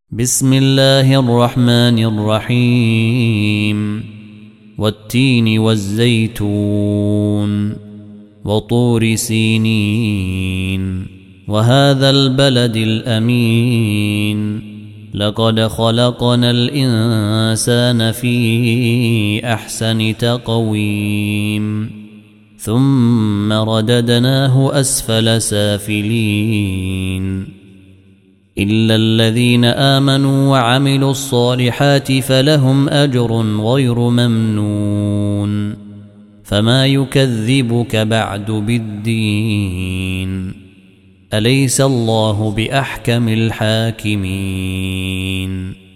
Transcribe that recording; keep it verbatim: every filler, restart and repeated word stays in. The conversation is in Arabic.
بسم الله الرحمن الرحيم والتين والزيتون وطور سينين وهذا البلد الأمين لقد خلقنا الإنسان في أحسن تقويم ثم رددناه أسفل سافلين إلا الذين آمنوا وعملوا الصالحات فلهم أجر غير ممنون فما يكذبك بعد بالدين أليس الله بأحكم الحاكمين.